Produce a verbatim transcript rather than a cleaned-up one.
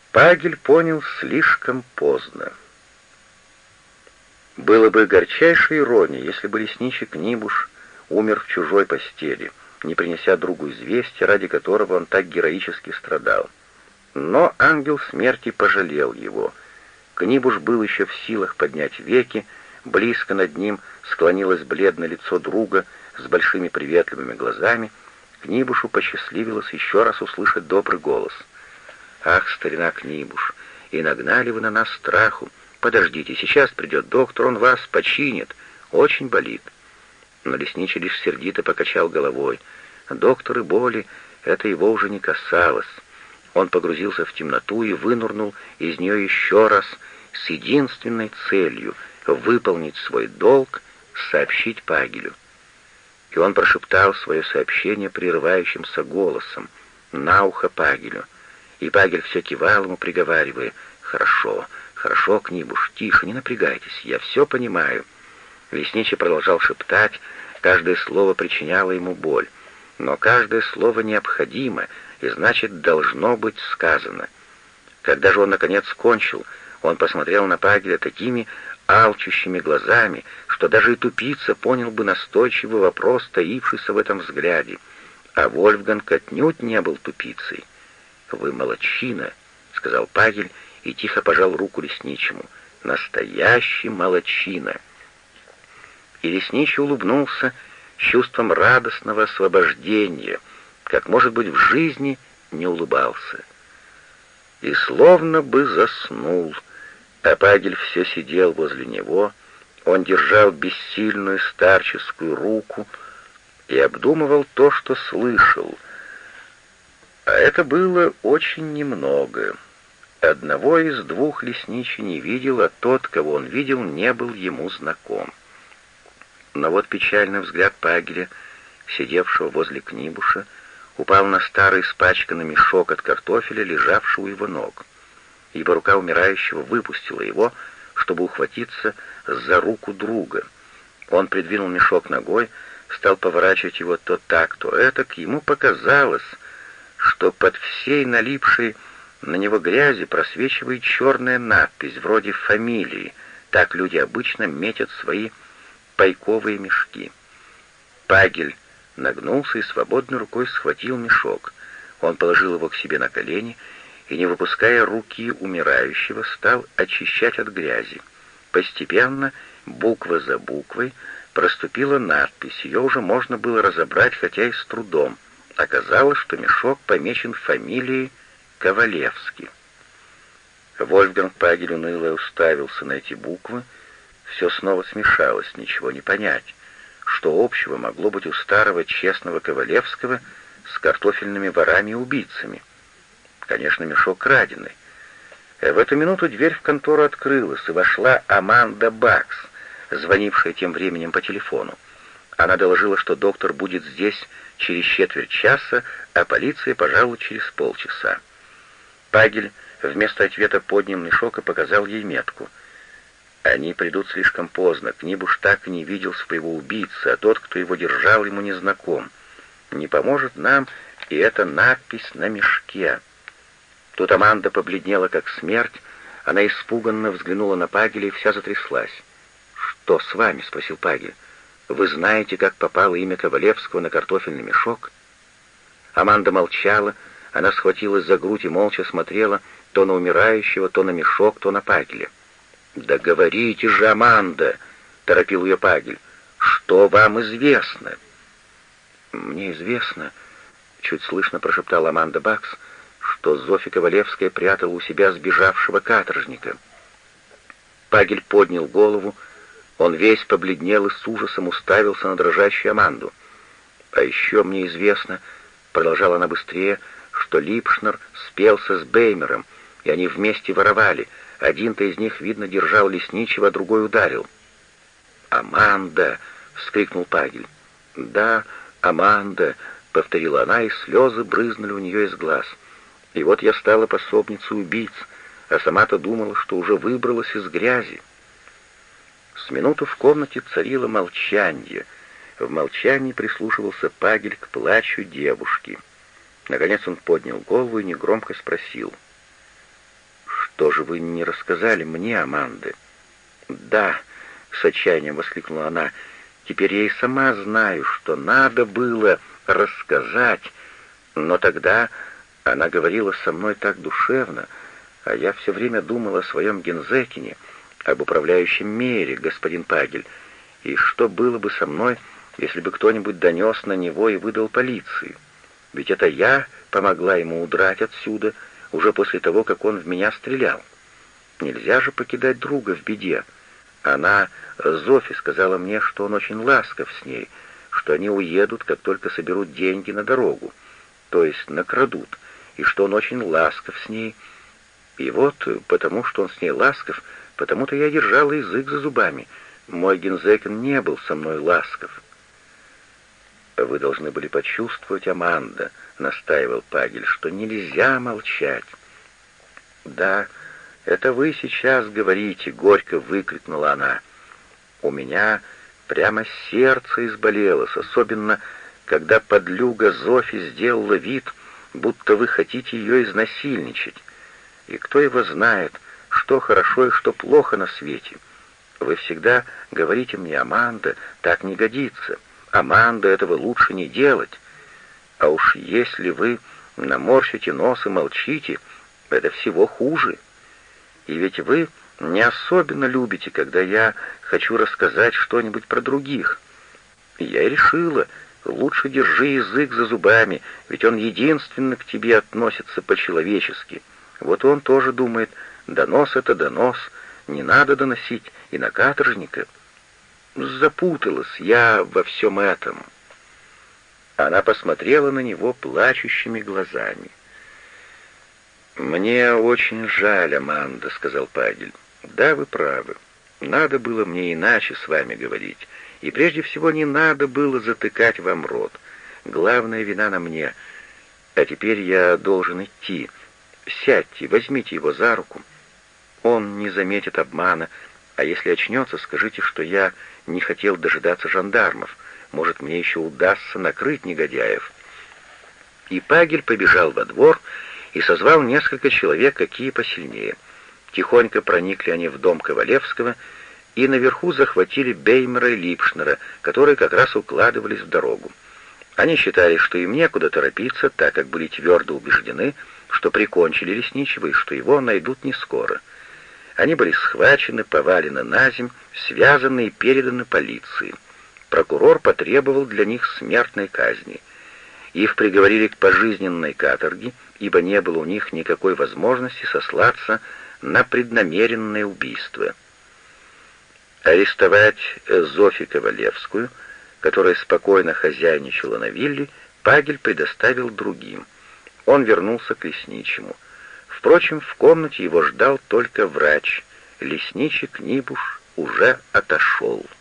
Пагель понял слишком поздно. Было бы горчайшей иронией, если бы лесничий Книбуш умер в чужой постели, не принеся другу известия, ради которого он так героически страдал. Но ангел смерти пожалел его. Книбуш был еще в силах поднять веки, близко над ним склонилось бледное лицо друга с большими приветливыми глазами. Книбушу посчастливилось еще раз услышать добрый голос. «Ах, старина Книбуш, и нагнали вы на нас страху. Подождите, сейчас придет доктор, он вас починит. Очень болит». Но лесничий лишь сердито покачал головой. Доктор и боли — это его уже не касалось. Он погрузился в темноту и вынырнул из нее еще раз с единственной целью — выполнить свой долг, сообщить Пагелю. И он прошептал свое сообщение прерывающимся голосом на ухо Пагелю. И Пагель все кивал ему, приговаривая: «Хорошо, хорошо, Книбуш, тише, не напрягайтесь, я все понимаю». Лесничий продолжал шептать, каждое слово причиняло ему боль. Но каждое слово необходимо, и значит, должно быть сказано. Когда же он, наконец, кончил, он посмотрел на Пагеля такими алчущими глазами, что даже и тупица понял бы настойчивый вопрос, таившийся в этом взгляде. А Вольфганг отнюдь не был тупицей. «Вы молодчина», — сказал Пагель и тихо пожал руку лесничему. «Настоящий молодчина». И лесничий улыбнулся чувством радостного освобождения, как, может быть, в жизни не улыбался. И словно бы заснул, а Пагель все сидел возле него, он держал бессильную старческую руку и обдумывал то, что слышал. А это было очень немного. Одного из двух лесничий не видел, а тот, кого он видел, не был ему знаком. Но вот печальный взгляд Пагеля, сидевшего возле Книбуша, упал на старый испачканный мешок от картофеля, лежавший у его ног. Ибо рука умирающего выпустила его, чтобы ухватиться за руку друга. Он придвинул мешок ногой, стал поворачивать его то так, то этак. Ему показалось, что под всей налипшей на него грязи просвечивает черная надпись, вроде фамилии. Так люди обычно метят свои пайковые мешки. Пагель нагнулся и свободной рукой схватил мешок. Он положил его к себе на колени и, не выпуская руки умирающего, стал очищать от грязи. Постепенно, буква за буквой, проступила надпись. Ее уже можно было разобрать, хотя и с трудом. Оказалось, что мешок помечен фамилией Ковалевский. Вольфганг Пагель уныло уставился на эти буквы. Все снова смешалось, ничего не понять. Что общего могло быть у старого честного Ковалевского с картофельными ворами и убийцами? Конечно, мешок краденый. В эту минуту дверь в контору открылась, и вошла Аманда Бакс, звонившая тем временем по телефону. Она доложила, что доктор будет здесь через четверть часа, а полиция, пожалуй, через полчаса. Пагель вместо ответа поднял мешок и показал ей метку. Они придут слишком поздно. Книбуш так и не видел своего убийцы, а тот, кто его держал, ему не знаком. Не поможет нам и эта надпись на мешке. Тут Аманда побледнела, как смерть. Она испуганно взглянула на Пагеля и вся затряслась. «Что с вами?» — спросил Пагель. «Вы знаете, как попало имя Ковалевского на картофельный мешок?» Аманда молчала. Она схватилась за грудь и молча смотрела то на умирающего, то на мешок, то на Пагеля. «Да говорите же, Аманда!» — торопил ее Пагель. «Что вам известно?» «Мне известно», — чуть слышно прошептала Аманда Бакс, что Зофья Ковалевская прятала у себя сбежавшего каторжника. Пагель поднял голову. Он весь побледнел и с ужасом уставился на дрожащую Аманду. «А еще мне известно», — продолжала она быстрее, — «что Липшнер спелся с Беймером, и они вместе воровали. Один-то из них, видно, держал лесничего, а другой ударил». «Аманда!» — вскрикнул Пагель. «Да, Аманда!» — повторила она, и слезы брызнули у нее из глаз. «И вот я стала пособницей убийц, а сама-то думала, что уже выбралась из грязи». С минуту в комнате царило молчанье. В молчании прислушивался Пагель к плачу девушки. Наконец он поднял голову и негромко спросил: вы не рассказали мне, Аманды». «Да», — с отчаянием воскликнула она, — «теперь я и сама знаю, что надо было рассказать, но тогда она говорила со мной так душевно, а я все время думал о своем Гензекине, об управляющем Мейере, господин Пагель, и что было бы со мной, если бы кто-нибудь донес на него и выдал полиции. Ведь это я помогла ему удрать отсюда, уже после того, как он в меня стрелял. Нельзя же покидать друга в беде. Она, Зофи, сказала мне, что он очень ласков с ней, что они уедут, как только соберут деньги на дорогу, то есть накрадут, и что он очень ласков с ней. И вот, потому что он с ней ласков, потому-то я держала язык за зубами. Мой Гензекен не был со мной ласков». «Вы должны были почувствовать, Аманда», — настаивал Пагель, — «что нельзя молчать». «Да, это вы сейчас говорите», — горько выкрикнула она. «У меня прямо сердце изболелось, особенно когда подлюга Зофи сделала вид, будто вы хотите ее изнасильничать. И кто его знает, что хорошо и что плохо на свете. Вы всегда говорите мне: Аманда, так не годится. Аманда, этого лучше не делать. А уж если вы наморщите нос и молчите, это всего хуже. И ведь вы не особенно любите, когда я хочу рассказать что-нибудь про других. И я и решила, лучше держи язык за зубами, ведь он единственно к тебе относится по-человечески. Вот он тоже думает: донос — это донос, не надо доносить и на каторжника. Запуталась я во всем этом». Она посмотрела на него плачущими глазами. «Мне очень жаль, Аманда», — сказал Пагель. «Да, вы правы. Надо было мне иначе с вами говорить. И прежде всего не надо было затыкать вам рот. Главная вина на мне. А теперь я должен идти. Сядьте, возьмите его за руку. Он не заметит обмана, а если очнется, скажите, что я не хотел дожидаться жандармов. Может, мне еще удастся накрыть негодяев». И Пагель побежал во двор и созвал несколько человек, какие посильнее. Тихонько проникли они в дом Ковалевского и наверху захватили Беймера и Липшнера, которые как раз укладывались в дорогу. Они считали, что им некуда торопиться, так как были твердо убеждены, что прикончили лесничего и что его найдут не скоро. Они были схвачены, повалены на земь, связаны и переданы полиции. Прокурор потребовал для них смертной казни. Их приговорили к пожизненной каторге, ибо не было у них никакой возможности сослаться на преднамеренное убийство. Арестовать Зофи Ковалевскую, которая спокойно хозяйничала на вилле, Пагель предоставил другим. Он вернулся к лесничему. Впрочем, в комнате его ждал только врач. Лесничий Книбуш уже отошел.